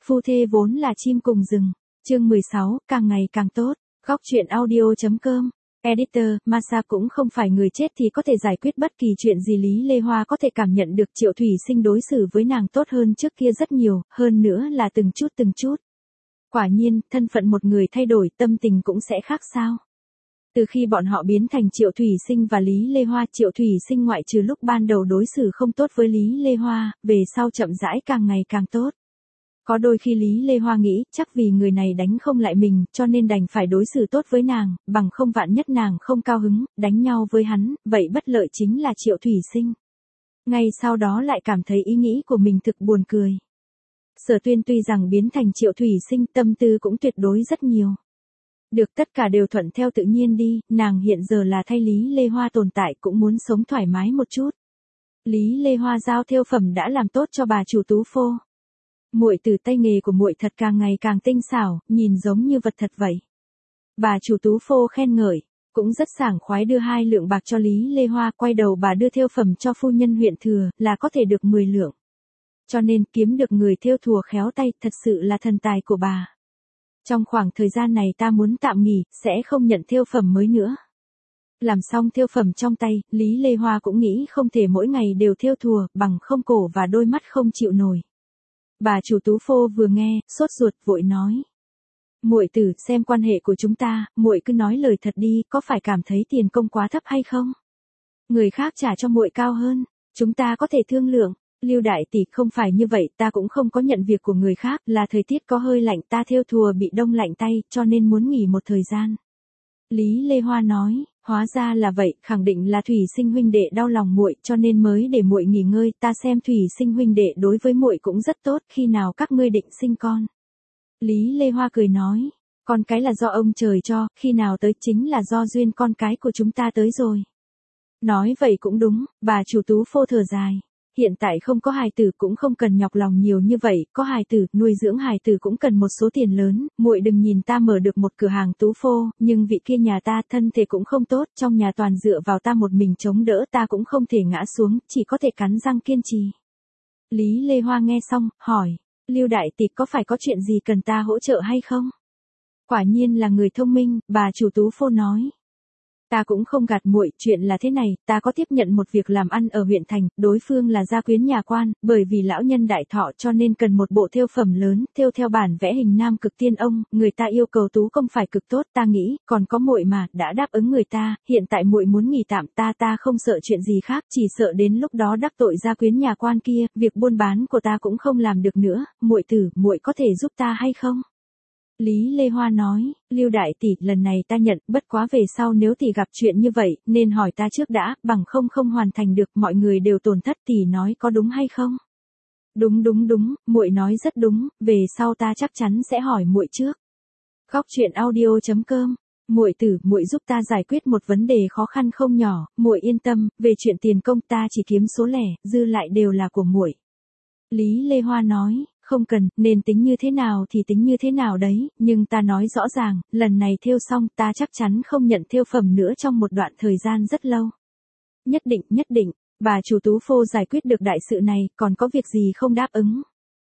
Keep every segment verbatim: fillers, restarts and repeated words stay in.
Phu thê vốn là chim cùng rừng. Chương mười sáu, càng ngày càng tốt. Góc truyện audio.com. Editor, Masa cũng không phải người chết thì có thể giải quyết bất kỳ chuyện gì. Lý Lê Hoa có thể cảm nhận được Triệu Thủy Sinh đối xử với nàng tốt hơn trước kia rất nhiều, hơn nữa là từng chút từng chút. Quả nhiên, thân phận một người thay đổi, tâm tình cũng sẽ khác sao. Từ khi bọn họ biến thành Triệu Thủy Sinh và Lý Lê Hoa, Triệu Thủy Sinh ngoại trừ lúc ban đầu đối xử không tốt với Lý Lê Hoa, về sau chậm rãi càng ngày càng tốt. Có đôi khi Lý Lê Hoa nghĩ, chắc vì người này đánh không lại mình, cho nên đành phải đối xử tốt với nàng, bằng không vạn nhất nàng không cao hứng, đánh nhau với hắn, vậy bất lợi chính là Triệu Thủy Sinh. Ngay sau đó lại cảm thấy ý nghĩ của mình thực buồn cười. Sở Tuyên tuy rằng biến thành Triệu Thủy Sinh, tâm tư cũng tuyệt đối rất nhiều. Được tất cả đều thuận theo tự nhiên đi, nàng hiện giờ là thay Lý Lê Hoa tồn tại, cũng muốn sống thoải mái một chút. Lý Lê Hoa giao thêu phẩm đã làm tốt cho bà chủ Tú Phô. Muội từ tay nghề của muội thật càng ngày càng tinh xảo, nhìn giống như vật thật vậy. Bà chủ Tú Phô khen ngợi, cũng rất sảng khoái đưa hai lượng bạc cho Lý Lê Hoa, quay đầu bà đưa thêu phẩm cho phu nhân huyện thừa, là có thể được mười lượng. Cho nên kiếm được người thêu thùa khéo tay, thật sự là thần tài của bà. Trong khoảng thời gian này ta muốn tạm nghỉ, sẽ không nhận thêu phẩm mới nữa. Làm xong thêu phẩm trong tay, Lý Lê Hoa cũng nghĩ không thể mỗi ngày đều thêu thùa, bằng không cổ và đôi mắt không chịu nổi. Bà chủ Tú Phô vừa nghe, sốt ruột vội nói: "Muội tử, xem quan hệ của chúng ta, muội cứ nói lời thật đi, có phải cảm thấy tiền công quá thấp hay không? Người khác trả cho muội cao hơn, chúng ta có thể thương lượng." Lưu đại tỷ, không phải như vậy, ta cũng không có nhận việc của người khác, là thời tiết có hơi lạnh, ta thêu thùa bị đông lạnh tay, cho nên muốn nghỉ một thời gian. Lý Lê Hoa nói: "Hóa ra là vậy, khẳng định là Thủy Sinh huynh đệ đau lòng muội, cho nên mới để muội nghỉ ngơi, ta xem Thủy Sinh huynh đệ đối với muội cũng rất tốt, khi nào các ngươi định sinh con?" Lý Lê Hoa cười nói: "Con cái là do ông trời cho, khi nào tới chính là do duyên con cái của chúng ta tới rồi." Nói vậy cũng đúng, bà chủ Tú Phô thở dài. Hiện tại không có hài tử cũng không cần nhọc lòng nhiều như vậy, có hài tử, nuôi dưỡng hài tử cũng cần một số tiền lớn, muội đừng nhìn ta mở được một cửa hàng Tú Phô, nhưng vị kia nhà ta thân thể cũng không tốt, trong nhà toàn dựa vào ta một mình chống đỡ, ta cũng không thể ngã xuống, chỉ có thể cắn răng kiên trì. Lý Lê Hoa nghe xong, hỏi: "Lưu đại tỷ, có phải có chuyện gì cần ta hỗ trợ hay không?" Quả nhiên là người thông minh, bà chủ Tú Phô nói: "Ta cũng không gạt muội, chuyện là thế này, ta có tiếp nhận một việc làm ăn ở huyện thành, đối phương là gia quyến nhà quan, bởi vì lão nhân đại thọ cho nên cần một bộ thêu phẩm lớn, thêu theo bản vẽ hình nam cực tiên ông, người ta yêu cầu tú công phải cực tốt, ta nghĩ, còn có muội mà, đã đáp ứng người ta, hiện tại muội muốn nghỉ tạm, ta ta không sợ chuyện gì khác, chỉ sợ đến lúc đó đắc tội gia quyến nhà quan kia, việc buôn bán của ta cũng không làm được nữa, muội tử, muội có thể giúp ta hay không?" Lý Lê Hoa nói: "Lưu đại tỷ, lần này ta nhận, bất quá về sau nếu tỷ gặp chuyện như vậy, nên hỏi ta trước đã, bằng không không hoàn thành được, mọi người đều tổn thất, tỷ nói có đúng hay không?" "Đúng đúng đúng, muội nói rất đúng, về sau ta chắc chắn sẽ hỏi muội trước." Góc truyện audio.com. "Muội tử, muội giúp ta giải quyết một vấn đề khó khăn không nhỏ, muội yên tâm, về chuyện tiền công ta chỉ kiếm số lẻ, dư lại đều là của muội." Lý Lê Hoa nói: "Không cần, nên tính như thế nào thì tính như thế nào đấy, nhưng ta nói rõ ràng, lần này thêu xong ta chắc chắn không nhận thêu phẩm nữa trong một đoạn thời gian rất lâu." "Nhất định, nhất định." Bà chủ Tú Phô giải quyết được đại sự này, còn có việc gì không đáp ứng.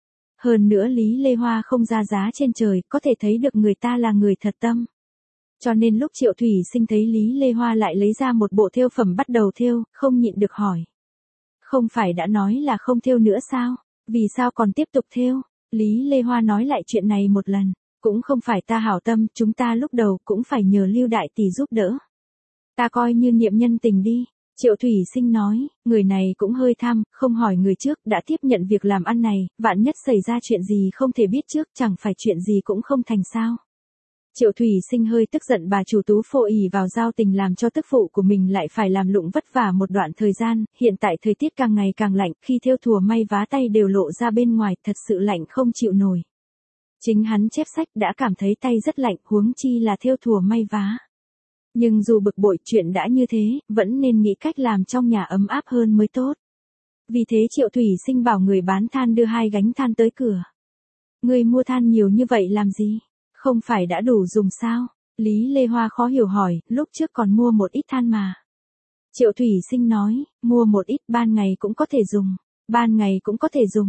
Hơn nữa Lý Lê Hoa không ra giá trên trời, có thể thấy được người ta là người thật tâm. Cho nên lúc Triệu Thủy Sinh thấy Lý Lê Hoa lại lấy ra một bộ thêu phẩm bắt đầu thêu, không nhịn được hỏi: "Không phải đã nói là không thêu nữa sao? Vì sao còn tiếp tục thêu?" Lý Lê Hoa nói lại chuyện này một lần: "Cũng không phải ta hảo tâm, chúng ta lúc đầu cũng phải nhờ Lưu đại tỷ giúp đỡ. Ta coi như niệm nhân tình đi." Triệu Thủy Sinh nói: "Người này cũng hơi tham, không hỏi người trước, đã tiếp nhận việc làm ăn này, vạn nhất xảy ra chuyện gì không thể biết trước, chẳng phải chuyện gì cũng không thành sao." Triệu Thủy Sinh hơi tức giận, bà chủ Tú Phô ỷ vào giao tình làm cho tức phụ của mình lại phải làm lụng vất vả một đoạn thời gian, hiện tại thời tiết càng ngày càng lạnh, khi thêu thùa may vá tay đều lộ ra bên ngoài, thật sự lạnh không chịu nổi. Chính hắn chép sách đã cảm thấy tay rất lạnh, huống chi là thêu thùa may vá. Nhưng dù bực bội, chuyện đã như thế, vẫn nên nghĩ cách làm trong nhà ấm áp hơn mới tốt. Vì thế Triệu Thủy Sinh bảo người bán than đưa hai gánh than tới cửa. "Ngươi mua than nhiều như vậy làm gì? Không phải đã đủ dùng sao?" Lý Lê Hoa khó hiểu hỏi: "Lúc trước còn mua một ít than mà." Triệu Thủy Sinh nói: "Mua một ít, ban ngày cũng có thể dùng." "Ban ngày cũng có thể dùng."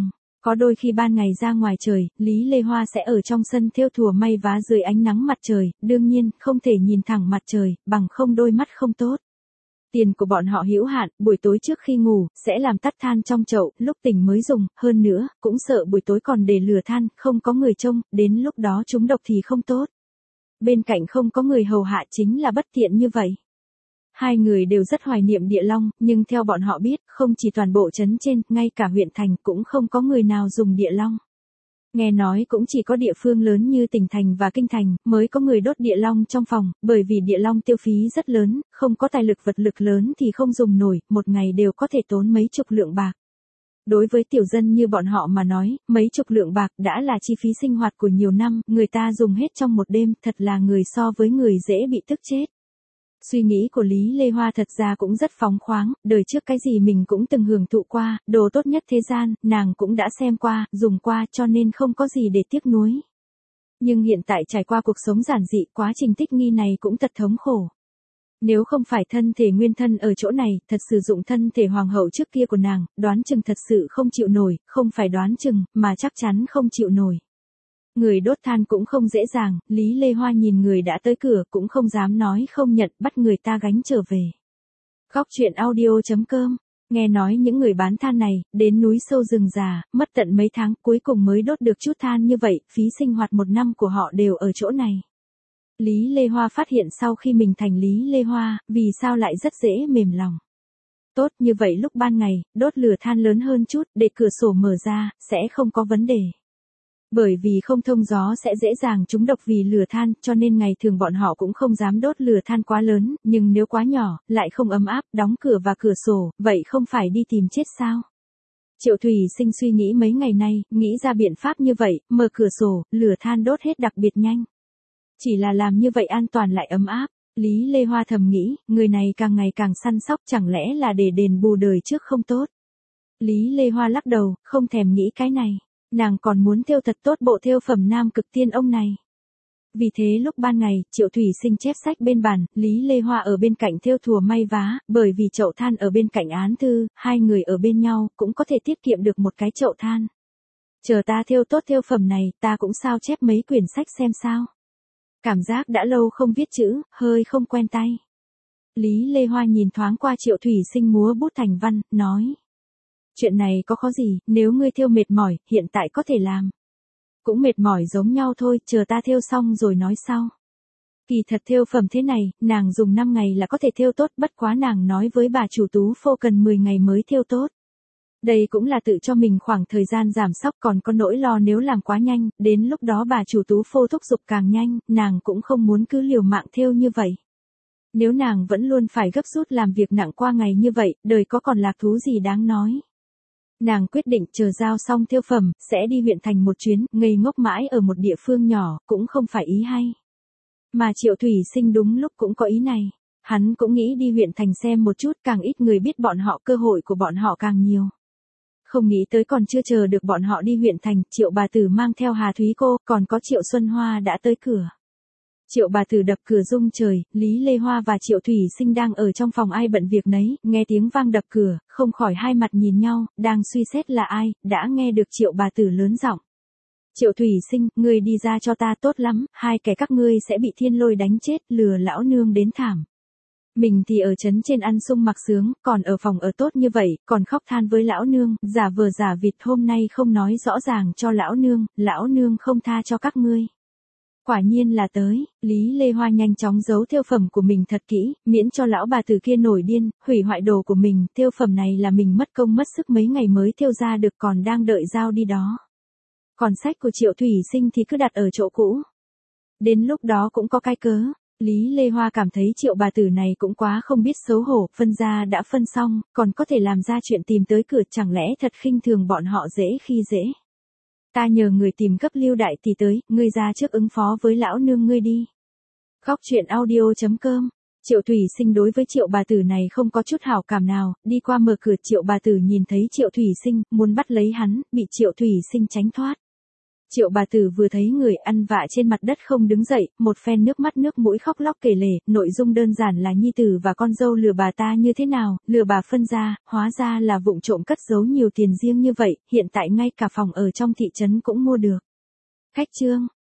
Có đôi khi ban ngày ra ngoài trời, Lý Lê Hoa sẽ ở trong sân thêu thùa may vá dưới ánh nắng mặt trời, đương nhiên, không thể nhìn thẳng mặt trời, bằng không đôi mắt không tốt. Tiền của bọn họ hữu hạn, buổi tối trước khi ngủ, sẽ làm tắt than trong chậu, lúc tỉnh mới dùng, hơn nữa, cũng sợ buổi tối còn để lửa than, không có người trông, đến lúc đó trúng độc thì không tốt. Bên cạnh không có người hầu hạ chính là bất tiện như vậy. Hai người đều rất hoài niệm Địa Long, nhưng theo bọn họ biết, không chỉ toàn bộ trấn trên, ngay cả huyện thành cũng không có người nào dùng Địa Long. Nghe nói cũng chỉ có địa phương lớn như tỉnh thành và kinh thành mới có người đốt Địa Long trong phòng, bởi vì Địa Long tiêu phí rất lớn, không có tài lực vật lực lớn thì không dùng nổi, một ngày đều có thể tốn mấy chục lượng bạc. Đối với tiểu dân như bọn họ mà nói, mấy chục lượng bạc đã là chi phí sinh hoạt của nhiều năm, người ta dùng hết trong một đêm, thật là người so với người dễ bị tức chết. Suy nghĩ của Lý Lê Hoa thật ra cũng rất phóng khoáng, đời trước cái gì mình cũng từng hưởng thụ qua, đồ tốt nhất thế gian, nàng cũng đã xem qua, dùng qua cho nên không có gì để tiếc nuối. Nhưng hiện tại trải qua cuộc sống giản dị, quá trình tích nghi này cũng thật thống khổ. Nếu không phải thân thể nguyên thân ở chỗ này, thật sử dụng thân thể hoàng hậu trước kia của nàng, đoán chừng thật sự không chịu nổi, không phải đoán chừng, mà chắc chắn không chịu nổi. Người đốt than cũng không dễ dàng, Lý Lê Hoa nhìn người đã tới cửa cũng không dám nói không nhận, bắt người ta gánh trở về. Góc truyện audio chấm com, nghe nói những người bán than này, đến núi sâu rừng già, mất tận mấy tháng cuối cùng mới đốt được chút than như vậy, phí sinh hoạt một năm của họ đều ở chỗ này. Lý Lê Hoa phát hiện sau khi mình thành Lý Lê Hoa, vì sao lại rất dễ mềm lòng. Tốt như vậy lúc ban ngày, đốt lửa than lớn hơn chút, để cửa sổ mở ra, sẽ không có vấn đề. Bởi vì không thông gió sẽ dễ dàng trúng độc vì lửa than, cho nên ngày thường bọn họ cũng không dám đốt lửa than quá lớn, nhưng nếu quá nhỏ, lại không ấm áp, đóng cửa và cửa sổ, vậy không phải đi tìm chết sao? Triệu Thủy Sinh suy nghĩ mấy ngày nay, nghĩ ra biện pháp như vậy, mở cửa sổ, lửa than đốt hết đặc biệt nhanh. Chỉ là làm như vậy an toàn lại ấm áp. Lý Lê Hoa thầm nghĩ, người này càng ngày càng săn sóc, chẳng lẽ là để đền bù đời trước không tốt. Lý Lê Hoa lắc đầu, không thèm nghĩ cái này. Nàng còn muốn thêu thật tốt bộ thêu phẩm nam cực tiên ông này. Vì thế lúc ban ngày, Triệu Thủy Sinh chép sách bên bàn, Lý Lê Hoa ở bên cạnh thêu thùa may vá, bởi vì chậu than ở bên cạnh án thư, hai người ở bên nhau, cũng có thể tiết kiệm được một cái chậu than. Chờ ta thêu tốt thêu phẩm này, ta cũng sao chép mấy quyển sách xem sao. Cảm giác đã lâu không viết chữ, hơi không quen tay. Lý Lê Hoa nhìn thoáng qua Triệu Thủy Sinh múa bút thành văn, nói. Chuyện này có khó gì, nếu ngươi thêu mệt mỏi, hiện tại có thể làm. Cũng mệt mỏi giống nhau thôi, chờ ta thêu xong rồi nói sau. Kỳ thật thêu phẩm thế này, nàng dùng năm ngày là có thể thêu tốt, bất quá nàng nói với bà chủ tú phô cần mười ngày mới thêu tốt. Đây cũng là tự cho mình khoảng thời gian giảm sóc, còn có nỗi lo nếu làm quá nhanh, đến lúc đó bà chủ tú phô thúc giục càng nhanh, nàng cũng không muốn cứ liều mạng thêu như vậy. Nếu nàng vẫn luôn phải gấp rút làm việc nặng qua ngày như vậy, đời có còn lạc thú gì đáng nói. Nàng quyết định chờ giao xong thêu phẩm, sẽ đi huyện thành một chuyến, ngây ngốc mãi ở một địa phương nhỏ, cũng không phải ý hay. Mà Triệu Thủy Sinh đúng lúc cũng có ý này. Hắn cũng nghĩ đi huyện thành xem một chút, càng ít người biết bọn họ, cơ hội của bọn họ càng nhiều. Không nghĩ tới còn chưa chờ được bọn họ đi huyện thành, Triệu bà tử mang theo Hà Thúy cô, còn có Triệu Xuân Hoa đã tới cửa. Triệu bà tử đập cửa rung trời, Lý Lê Hoa và Triệu Thủy Sinh đang ở trong phòng ai bận việc nấy, nghe tiếng vang đập cửa, không khỏi hai mặt nhìn nhau, đang suy xét là ai, đã nghe được Triệu bà tử lớn giọng. Triệu Thủy Sinh, ngươi đi ra cho ta tốt lắm, hai kẻ các ngươi sẽ bị thiên lôi đánh chết, lừa lão nương đến thảm. Mình thì ở trấn trên ăn sung mặc sướng, còn ở phòng ở tốt như vậy, còn khóc than với lão nương, giả vờ giả vịt hôm nay không nói rõ ràng cho lão nương, lão nương không tha cho các ngươi. Quả nhiên là tới, Lý Lê Hoa nhanh chóng giấu thêu phẩm của mình thật kỹ, miễn cho lão bà tử kia nổi điên, hủy hoại đồ của mình, thêu phẩm này là mình mất công mất sức mấy ngày mới thêu ra được, còn đang đợi giao đi đó. Còn sách của Triệu Thủy Sinh thì cứ đặt ở chỗ cũ. Đến lúc đó cũng có cái cớ. Lý Lê Hoa cảm thấy Triệu bà tử này cũng quá không biết xấu hổ, phân ra đã phân xong, còn có thể làm ra chuyện tìm tới cửa, chẳng lẽ thật khinh thường bọn họ dễ khi dễ. Ta nhờ người tìm gấp Lưu đại tỷ tới, ngươi ra trước ứng phó với lão nương ngươi đi. Góc truyện audio chấm com. Triệu Thủy Sinh đối với Triệu bà tử này không có chút hảo cảm nào, đi qua mở cửa Triệu bà tử nhìn thấy Triệu Thủy Sinh, muốn bắt lấy hắn, bị Triệu Thủy Sinh tránh thoát. Triệu bà tử vừa thấy người ăn vạ trên mặt đất không đứng dậy, một phen nước mắt nước mũi khóc lóc kể lể, nội dung đơn giản là nhi tử và con dâu lừa bà ta như thế nào, lừa bà phân ra, hóa ra là vụng trộm cất giấu nhiều tiền riêng như vậy, hiện tại ngay cả phòng ở trong thị trấn cũng mua được. Khách trương,